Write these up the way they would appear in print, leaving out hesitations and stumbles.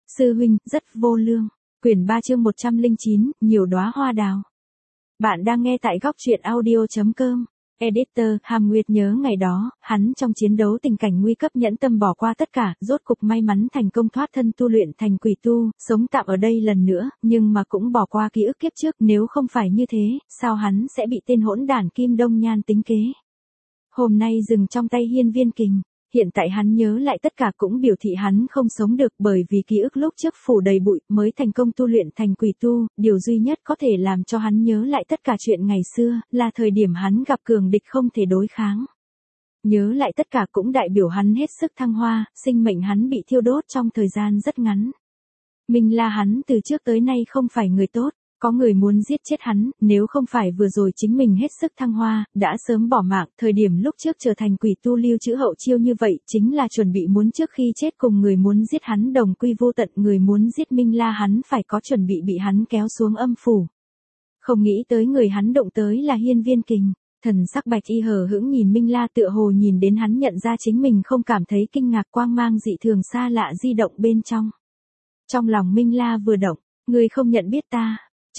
Sư huynh, rất vô lương. Quyển 3 chương 109, nhiều đóa hoa đào. Bạn đang nghe tại góc truyện audio.com. Editor, Hàm Nguyệt nhớ ngày đó, hắn trong chiến đấu tình cảnh nguy cấp nhẫn tâm bỏ qua tất cả, rốt cục may mắn thành công thoát thân tu luyện thành quỷ tu, sống tạm ở đây lần nữa, nhưng mà cũng bỏ qua ký ức kiếp trước, nếu không phải như thế, sao hắn sẽ bị tên hỗn đản Kim Đông Nhan tính kế. Hôm nay dừng trong tay Hiên Viên Kình. Hiện tại hắn nhớ lại tất cả cũng biểu thị hắn không sống được bởi vì ký ức lúc trước phủ đầy bụi mới thành công tu luyện thành quỷ tu, điều duy nhất có thể làm cho hắn nhớ lại tất cả chuyện ngày xưa, là thời điểm hắn gặp cường địch không thể đối kháng. Nhớ lại tất cả cũng đại biểu hắn hết sức thăng hoa, sinh mệnh hắn bị thiêu đốt trong thời gian rất ngắn. Mình là hắn từ trước tới nay không phải người tốt. Có người muốn giết chết hắn, nếu không phải vừa rồi chính mình hết sức thăng hoa, đã sớm bỏ mạng, thời điểm lúc trước trở thành quỷ tu lưu trữ hậu chiêu như vậy, chính là chuẩn bị muốn trước khi chết cùng người muốn giết hắn đồng quy vô tận, người muốn giết Minh La hắn phải có chuẩn bị hắn kéo xuống âm phủ. Không nghĩ tới người hắn động tới là Hiên Viên Kình, thần sắc bạch y hờ hững nhìn Minh La tựa hồ nhìn đến hắn nhận ra chính mình không cảm thấy kinh ngạc quang mang dị thường xa lạ di động bên trong. Trong lòng Minh La vừa động, người không nhận biết ta.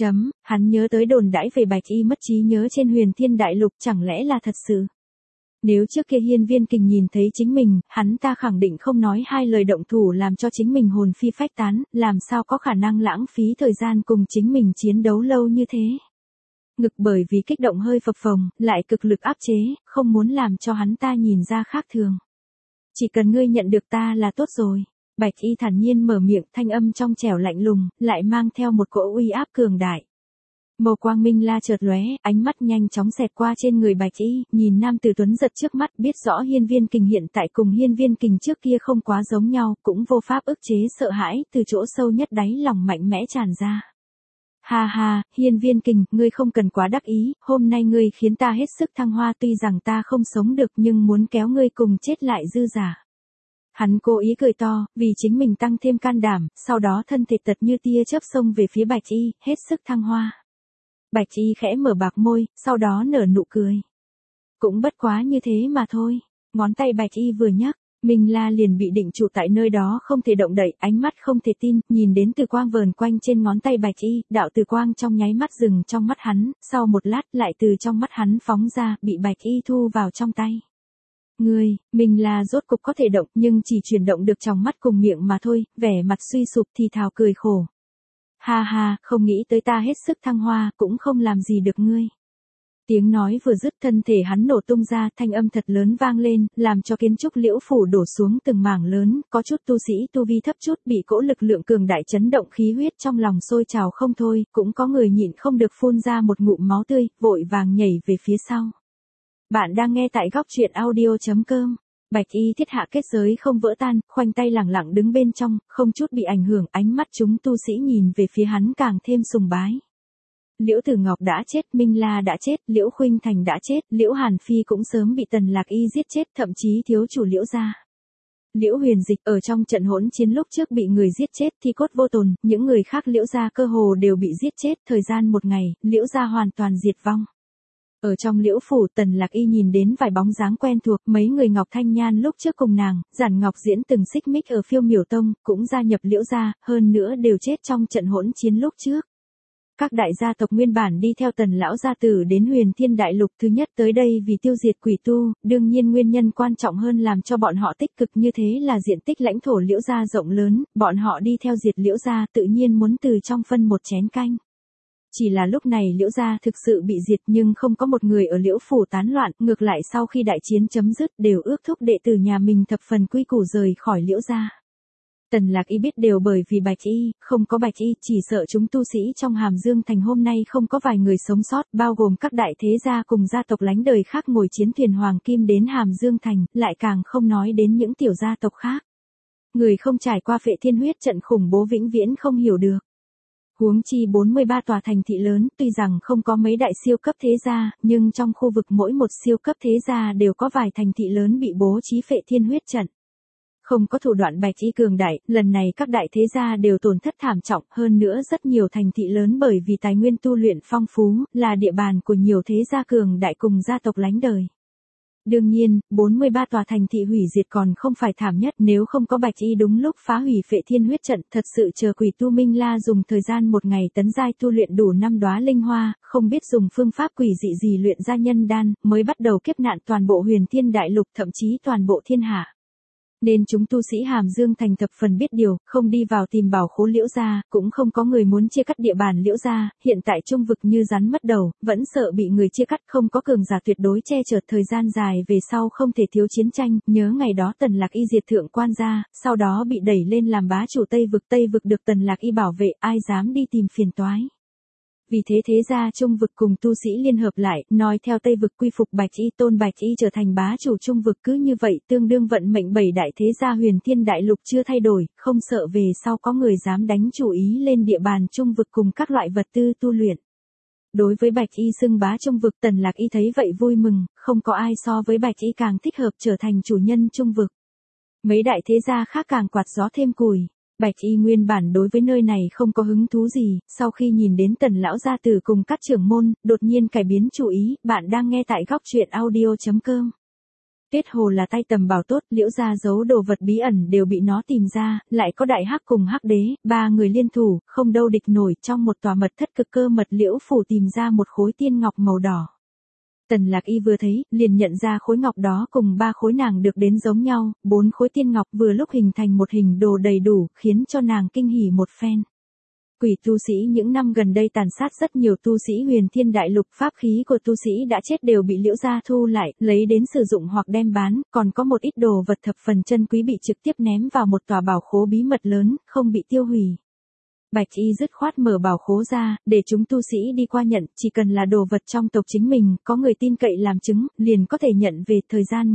Hắn nhớ tới đồn đãi về bạch y mất trí nhớ trên Huyền Thiên Đại Lục chẳng lẽ là thật sự. Nếu trước kia Hiên Viên Kình nhìn thấy chính mình, hắn ta khẳng định không nói hai lời động thủ làm cho chính mình hồn phi phách tán, làm sao có khả năng lãng phí thời gian cùng chính mình chiến đấu lâu như thế. Ngực bởi vì kích động hơi phập phồng, lại cực lực áp chế, không muốn làm cho hắn ta nhìn ra khác thường. Chỉ cần ngươi nhận được ta là tốt rồi. Bạch y thản nhiên mở miệng, thanh âm trong trẻo lạnh lùng, lại mang theo một cỗ uy áp cường đại. Màu quang Minh La chợt lóe, ánh mắt nhanh chóng xẹt qua trên người bạch y, nhìn nam tử tuấn giật trước mắt, biết rõ Hiên Viên Kình hiện tại cùng Hiên Viên Kình trước kia không quá giống nhau, cũng vô pháp ức chế sợ hãi, từ chỗ sâu nhất đáy lòng mạnh mẽ tràn ra. Ha ha, Hiên Viên Kình, ngươi không cần quá đắc ý, hôm nay ngươi khiến ta hết sức thăng hoa, tuy rằng ta không sống được nhưng muốn kéo ngươi cùng chết lại dư giả. Hắn cố ý cười to, vì chính mình tăng thêm can đảm, sau đó thân thể tật như tia chớp xông về phía bạch y, hết sức thăng hoa. Bạch y khẽ mở bạc môi, sau đó nở nụ cười. Cũng bất quá như thế mà thôi. Ngón tay bạch y vừa nhấc, Minh La liền bị định trụ tại nơi đó không thể động đậy, ánh mắt không thể tin, nhìn đến từ quang vờn quanh trên ngón tay bạch y, đạo từ quang trong nháy mắt dừng trong mắt hắn, sau một lát lại từ trong mắt hắn phóng ra, bị bạch y thu vào trong tay. Mình là rốt cục có thể động nhưng chỉ chuyển động được trong mắt cùng miệng mà thôi, vẻ mặt suy sụp thì thào cười khổ. Ha ha, không nghĩ tới ta hết sức thăng hoa, cũng không làm gì được ngươi. Tiếng nói vừa dứt thân thể hắn nổ tung ra, thanh âm thật lớn vang lên, làm cho kiến trúc liễu phủ đổ xuống từng mảng lớn, có chút tu sĩ tu vi thấp chút bị cỗ lực lượng cường đại chấn động khí huyết trong lòng sôi trào không thôi, cũng có người nhịn không được phun ra một ngụm máu tươi, vội vàng nhảy về phía sau. Bạn đang nghe tại góc truyện audio.com. Bạch y thiết hạ kết giới không vỡ tan, khoanh tay lẳng lặng đứng bên trong, không chút bị ảnh hưởng, ánh mắt chúng tu sĩ nhìn về phía hắn càng thêm sùng bái. Liễu Tử Ngọc đã chết, Minh La đã chết, Liễu Khuynh Thành đã chết, Liễu Hàn Phi cũng sớm bị Tần Lạc Y giết chết, thậm chí thiếu chủ Liễu gia. Liễu Huyền Dịch ở trong trận hỗn chiến lúc trước bị người giết chết, thi cốt vô tồn, những người khác Liễu gia cơ hồ đều bị giết chết, thời gian một ngày, Liễu gia hoàn toàn diệt vong. Ở trong liễu phủ, Tần Lạc Y nhìn đến vài bóng dáng quen thuộc, mấy người Ngọc Thanh Nhan lúc trước cùng nàng, Giản Ngọc Diễn từng xích mích ở Phiêu Miểu Tông, cũng gia nhập liễu gia, hơn nữa đều chết trong trận hỗn chiến lúc trước. Các đại gia tộc nguyên bản đi theo Tần lão gia tử đến Huyền Thiên Đại Lục thứ nhất tới đây vì tiêu diệt quỷ tu, đương nhiên nguyên nhân quan trọng hơn làm cho bọn họ tích cực như thế là diện tích lãnh thổ liễu gia rộng lớn, bọn họ đi theo diệt liễu gia tự nhiên muốn từ trong phân một chén canh. Chỉ là lúc này liễu gia thực sự bị diệt nhưng không có một người ở liễu phủ tán loạn, ngược lại sau khi đại chiến chấm dứt đều ước thúc đệ tử nhà mình thập phần quy củ rời khỏi liễu gia. Tần Lạc Y biết đều bởi vì bạch y, không có bạch y, chỉ sợ chúng tu sĩ trong Hàm Dương Thành hôm nay không có vài người sống sót, bao gồm các đại thế gia cùng gia tộc lánh đời khác ngồi chiến thuyền Hoàng Kim đến Hàm Dương Thành, lại càng không nói đến những tiểu gia tộc khác. Người không trải qua Phệ Thiên huyết trận khủng bố vĩnh viễn không hiểu được. Huống chi 43 tòa thành thị lớn, tuy rằng không có mấy đại siêu cấp thế gia, nhưng trong khu vực mỗi một siêu cấp thế gia đều có vài thành thị lớn bị bố trí Phệ Thiên huyết trận. Không có thủ đoạn bạch y cường đại, lần này các đại thế gia đều tổn thất thảm trọng, hơn nữa rất nhiều thành thị lớn bởi vì tài nguyên tu luyện phong phú, là địa bàn của nhiều thế gia cường đại cùng gia tộc lánh đời. Đương nhiên, 43 tòa thành thị hủy diệt còn không phải thảm nhất, nếu không có Bạch Y đúng lúc phá hủy Phệ Thiên huyết trận, thật sự chờ Quỷ Tu Minh La dùng thời gian một ngày tấn giai tu luyện đủ 5 đóa linh hoa, không biết dùng phương pháp quỷ dị gì luyện ra nhân đan, mới bắt đầu kiếp nạn toàn bộ Huyền Thiên Đại Lục, thậm chí toàn bộ thiên hạ. Nên chúng tu sĩ Hàm Dương thành thập phần biết điều, không đi vào tìm bảo khố Liễu gia, cũng không có người muốn chia cắt địa bàn Liễu gia, hiện tại trung vực như rắn mất đầu, vẫn sợ bị người chia cắt, không có cường giả tuyệt đối che chở, thời gian dài về sau không thể thiếu chiến tranh, nhớ ngày đó Tần Lạc Y diệt thượng quan gia, sau đó bị đẩy lên làm bá chủ Tây vực được Tần Lạc Y bảo vệ, ai dám đi tìm phiền toái. Vì thế thế gia trung vực cùng tu sĩ liên hợp lại, nói theo Tây vực quy phục Bạch Y, tôn Bạch Y trở thành bá chủ trung vực, cứ như vậy tương đương vận mệnh 7 đại thế gia Huyền Thiên Đại Lục chưa thay đổi, không sợ về sau có người dám đánh chủ ý lên địa bàn trung vực cùng các loại vật tư tu luyện. Đối với Bạch Y xưng bá trung vực, Tần Lạc Y thấy vậy vui mừng, không có ai so với Bạch Y càng thích hợp trở thành chủ nhân trung vực. Mấy đại thế gia khác càng quạt gió thêm củi. Bạch Y nguyên bản đối với nơi này không có hứng thú gì, sau khi nhìn đến Tần lão gia tử cùng các trưởng môn, đột nhiên cải biến chủ ý, bạn đang nghe tại góc truyện audio.com. Kết hồ là tay tầm bảo tốt, Liễu gia giấu đồ vật bí ẩn đều bị nó tìm ra, lại có Đại Hắc cùng Hắc Đế, ba người liên thủ, không đâu địch nổi, trong một tòa mật thất cực cơ mật liễu phủ tìm ra một khối tiên ngọc màu đỏ. Tần Lạc Y vừa thấy, liền nhận ra khối ngọc đó cùng 3 khối nàng được đến giống nhau, 4 khối tiên ngọc vừa lúc hình thành một hình đồ đầy đủ, khiến cho nàng kinh hỉ một phen. Quỷ tu sĩ những năm gần đây tàn sát rất nhiều tu sĩ Huyền Thiên Đại Lục, pháp khí của tu sĩ đã chết đều bị Liễu gia thu lại, lấy đến sử dụng hoặc đem bán, còn có một ít đồ vật thập phần chân quý bị trực tiếp ném vào một tòa bảo khố bí mật lớn, không bị tiêu hủy. Bạch Y dứt khoát mở bảo khố ra, để chúng tu sĩ đi qua nhận, chỉ cần là đồ vật trong tộc chính mình, có người tin cậy làm chứng, liền có thể nhận về, thời gian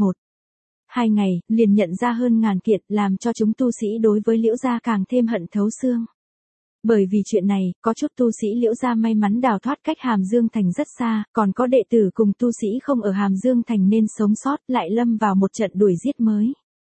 1-2 ngày, liền nhận ra hơn ngàn kiện, làm cho chúng tu sĩ đối với Liễu gia càng thêm hận thấu xương. Bởi vì chuyện này, có chút tu sĩ Liễu gia may mắn đào thoát cách Hàm Dương thành rất xa, còn có đệ tử cùng tu sĩ không ở Hàm Dương thành nên sống sót, lại lâm vào một trận đuổi giết mới.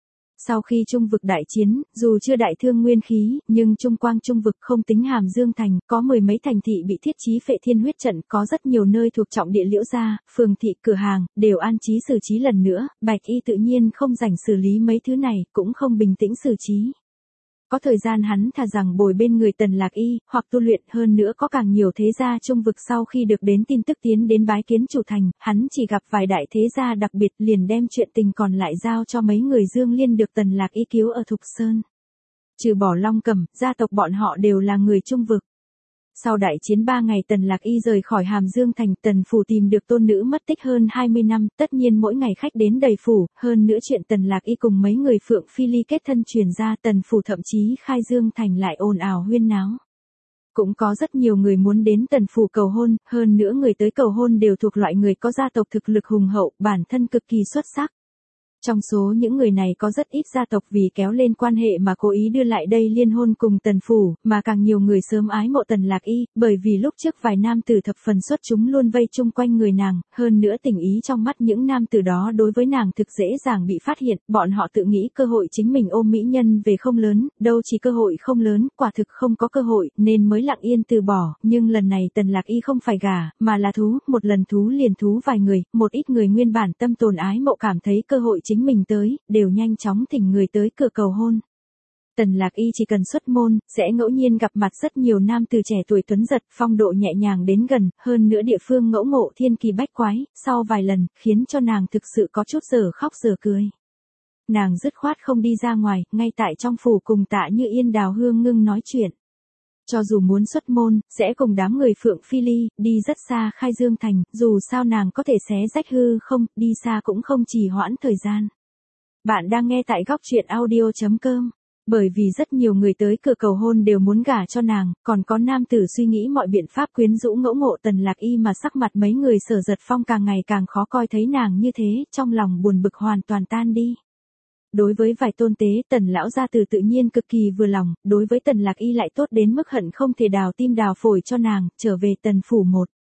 Sau khi trung vực đại chiến, dù chưa đại thương nguyên khí, nhưng trung quang trung vực không tính Hàm Dương thành, có 10 mấy thành thị bị thiết trí Phệ Thiên huyết trận, có rất nhiều nơi thuộc trọng địa Liễu gia, phường thị, cửa hàng, đều an trí xử trí lần nữa, Bạch Y tự nhiên không rảnh xử lý mấy thứ này, cũng không bình tĩnh xử trí. Có thời gian hắn thà rằng bồi bên người Tần Lạc Y, hoặc tu luyện, hơn nữa có càng nhiều thế gia trung vực sau khi được đến tin tức tiến đến bái kiến chủ thành, hắn chỉ gặp vài đại thế gia đặc biệt liền đem chuyện tình còn lại giao cho mấy người Dương Liên được Tần Lạc Y cứu ở Thục Sơn. Trừ bỏ Long Cẩm, gia tộc bọn họ đều là người trung vực. Sau đại chiến 3 ngày Tần Lạc Y rời khỏi Hàm Dương thành, Tần phủ tìm được tôn nữ mất tích hơn 20 năm, tất nhiên mỗi ngày khách đến đầy phủ, hơn nữa chuyện Tần Lạc Y cùng mấy người Phượng Phi Ly kết thân truyền ra, Tần phủ thậm chí khai Dương thành lại ồn ào huyên náo. Cũng có rất nhiều người muốn đến Tần phủ cầu hôn, hơn nữa người tới cầu hôn đều thuộc loại người có gia tộc thực lực hùng hậu, bản thân cực kỳ xuất sắc. Trong số những người này có rất ít gia tộc vì kéo lên quan hệ mà cố ý đưa lại đây liên hôn cùng Tần phủ, mà càng nhiều người sớm ái mộ Tần Lạc Y, bởi vì lúc trước vài nam tử thập phần xuất chúng luôn vây chung quanh người nàng, hơn nữa tình ý trong mắt những nam tử đó đối với nàng thực dễ dàng bị phát hiện, bọn họ tự nghĩ cơ hội chính mình ôm mỹ nhân về không lớn, đâu chỉ cơ hội không lớn, quả thực không có cơ hội, nên mới lặng yên từ bỏ, nhưng lần này Tần Lạc Y không phải gả, mà là thú, một lần thú liền thú vài người, một ít người nguyên bản tâm tồn ái mộ cảm thấy cơ hội chính mình tới, đều nhanh chóng thỉnh người tới cửa cầu hôn. Tần Lạc Y chỉ cần xuất môn, sẽ ngẫu nhiên gặp mặt rất nhiều nam từ trẻ tuổi tuấn giật, phong độ nhẹ nhàng đến gần, hơn nữa địa phương ngẫu ngộ thiên kỳ bách quái, sau vài lần, khiến cho nàng thực sự có chút giờ khóc giờ cười. Nàng dứt khoát không đi ra ngoài, ngay tại trong phủ cùng Tạ Như Yên Đào Hương Ngưng nói chuyện. Cho dù muốn xuất môn, sẽ cùng đám người Phượng Phi Ly, đi rất xa Khai Dương thành, dù sao nàng có thể xé rách hư không, đi xa cũng không trì hoãn thời gian. Bạn đang nghe tại góc truyện audio.com. Bởi vì rất nhiều người tới cửa cầu hôn đều muốn gả cho nàng, còn có nam tử suy nghĩ mọi biện pháp quyến rũ ngẫu ngộ Tần Lạc Y mà sắc mặt mấy người Sở Giật Phong càng ngày càng khó coi thấy nàng như thế, trong lòng buồn bực hoàn toàn tan đi. Đối với vài tôn tế, Tần lão gia tử tự nhiên cực kỳ vừa lòng, đối với Tần Lạc Y lại tốt đến mức hận không thể đào tim đào phổi cho nàng, trở về Tần phủ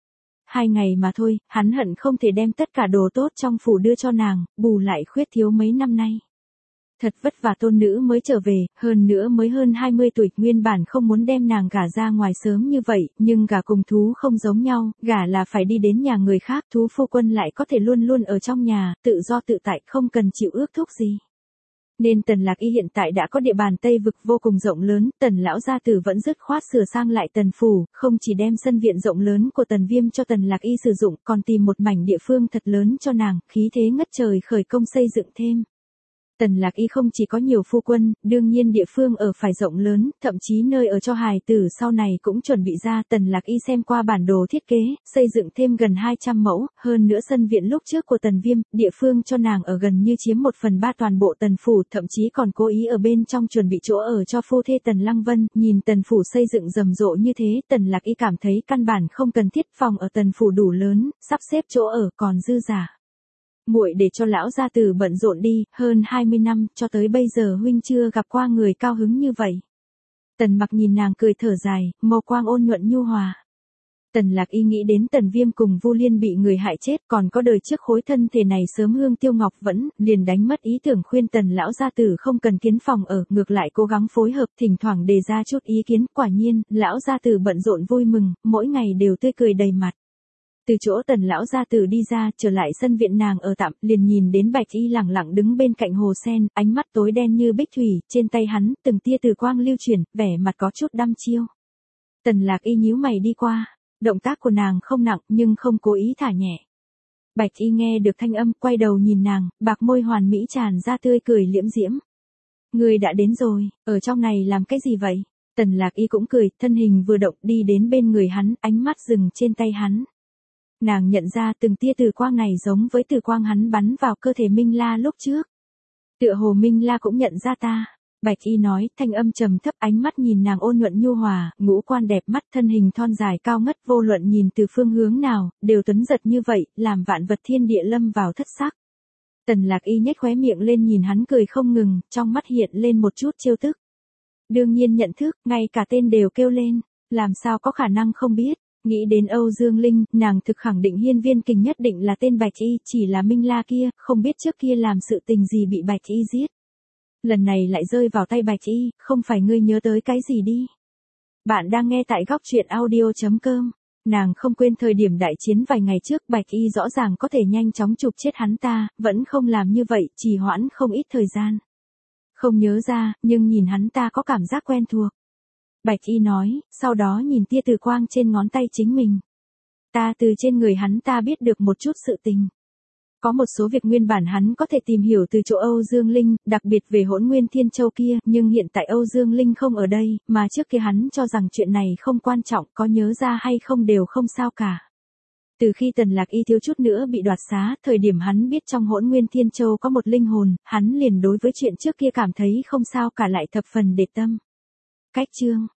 1-2 ngày mà thôi, hắn hận không thể đem tất cả đồ tốt trong phủ đưa cho nàng, bù lại khuyết thiếu mấy năm nay. Thật vất vả tôn nữ mới trở về, hơn nữa mới hơn 20 tuổi, nguyên bản không muốn đem nàng gả ra ngoài sớm như vậy, nhưng gả cùng thú không giống nhau, gả là phải đi đến nhà người khác, thú phu quân lại có thể luôn luôn ở trong nhà, tự do tự tại, không cần chịu ước thúc gì. Nên Tần Lạc Y hiện tại đã có địa bàn Tây vực vô cùng rộng lớn, Tần lão gia tử vẫn dứt khoát sửa sang lại Tần phủ, không chỉ đem sân viện rộng lớn của Tần Viêm cho Tần Lạc Y sử dụng, còn tìm một mảnh địa phương thật lớn cho nàng, khí thế ngất trời khởi công xây dựng thêm. Tần Lạc Y không chỉ có nhiều phu quân, đương nhiên địa phương ở phải rộng lớn, thậm chí nơi ở cho hài tử sau này cũng chuẩn bị ra. Tần Lạc Y xem qua bản đồ thiết kế, xây dựng thêm gần 200 mẫu, hơn nữa sân viện lúc trước của Tần Viêm, địa phương cho nàng ở gần như chiếm 1/3 toàn bộ Tần phủ, thậm chí còn cố ý ở bên trong chuẩn bị chỗ ở cho phu thê Tần Lăng Vân. Nhìn Tần phủ xây dựng rầm rộ như thế, Tần Lạc Y cảm thấy căn bản không cần thiết, phòng ở Tần phủ đủ lớn, sắp xếp chỗ ở còn dư dả. Muội để cho lão gia tử bận rộn đi, hơn 20 năm, cho tới bây giờ huynh chưa gặp qua người cao hứng như vậy. Tần Mặc nhìn nàng cười thở dài, màu quang ôn nhuận nhu hòa. Tần Lạc Y nghĩ đến Tần Viêm cùng Vu Liên bị người hại chết, còn có đời trước khối thân thể này sớm hương tiêu ngọc vẫn, liền đánh mất ý tưởng khuyên Tần lão gia tử không cần kiến phòng ở, ngược lại cố gắng phối hợp, thỉnh thoảng đề ra chút ý kiến, quả nhiên, lão gia tử bận rộn vui mừng, mỗi ngày đều tươi cười đầy mặt. Từ chỗ Tần lão gia tử đi ra, trở lại sân viện nàng ở tạm, liền nhìn đến Bạch Y lẳng lặng đứng bên cạnh hồ sen, ánh mắt tối đen như bích thủy, trên tay hắn, từng tia từ quang lưu chuyển, vẻ mặt có chút đăm chiêu. Tần Lạc Y nhíu mày đi qua, động tác của nàng không nặng, nhưng không cố ý thả nhẹ. Bạch Y nghe được thanh âm, quay đầu nhìn nàng, bạc môi hoàn mỹ tràn ra tươi cười liễm diễm. Ngươi đã đến rồi, ở trong này làm cái gì vậy? Tần Lạc Y cũng cười, thân hình vừa động đi đến bên người hắn, ánh mắt dừng trên tay hắn. Nàng nhận ra từng tia từ quang này giống với từ quang hắn bắn vào cơ thể Minh La lúc trước. Tựa hồ Minh La cũng nhận ra ta. Bạch Y nói, thanh âm trầm thấp, ánh mắt nhìn nàng ôn nhuận nhu hòa, ngũ quan đẹp mắt, thân hình thon dài cao ngất, vô luận nhìn từ phương hướng nào, đều tuấn giật như vậy, làm vạn vật thiên địa lâm vào thất sắc. Tần Lạc Y nhếch khóe miệng lên nhìn hắn cười không ngừng, trong mắt hiện lên một chút trêu tức. Đương nhiên nhận thức, ngay cả tên đều kêu lên, làm sao có khả năng không biết. Nghĩ đến Âu Dương Linh, nàng thực khẳng định Hiên Viên Kình nhất định là tên Bạch Y, chỉ là Minh La kia, không biết trước kia làm sự tình gì bị Bạch Y giết. Lần này lại rơi vào tay Bạch Y, không phải ngươi nhớ tới cái gì đi. Bạn đang nghe tại góc truyện audio.com. Nàng không quên thời điểm đại chiến vài ngày trước, Bạch Y rõ ràng có thể nhanh chóng chụp chết hắn ta, vẫn không làm như vậy, trì hoãn không ít thời gian. Không nhớ ra, nhưng nhìn hắn ta có cảm giác quen thuộc. Bạch Y nói, sau đó nhìn tia từ quang trên ngón tay chính mình. Ta từ trên người hắn ta biết được một chút sự tình. Có một số việc nguyên bản hắn có thể tìm hiểu từ chỗ Âu Dương Linh, đặc biệt về Hỗn Nguyên Thiên Châu kia, nhưng hiện tại Âu Dương Linh không ở đây, mà trước kia hắn cho rằng chuyện này không quan trọng, có nhớ ra hay không đều không sao cả. Từ khi Tần Lạc Y thiếu chút nữa bị đoạt xá, thời điểm hắn biết trong Hỗn Nguyên Thiên Châu có một linh hồn, hắn liền đối với chuyện trước kia cảm thấy không sao cả, lại thập phần để tâm. Cách chương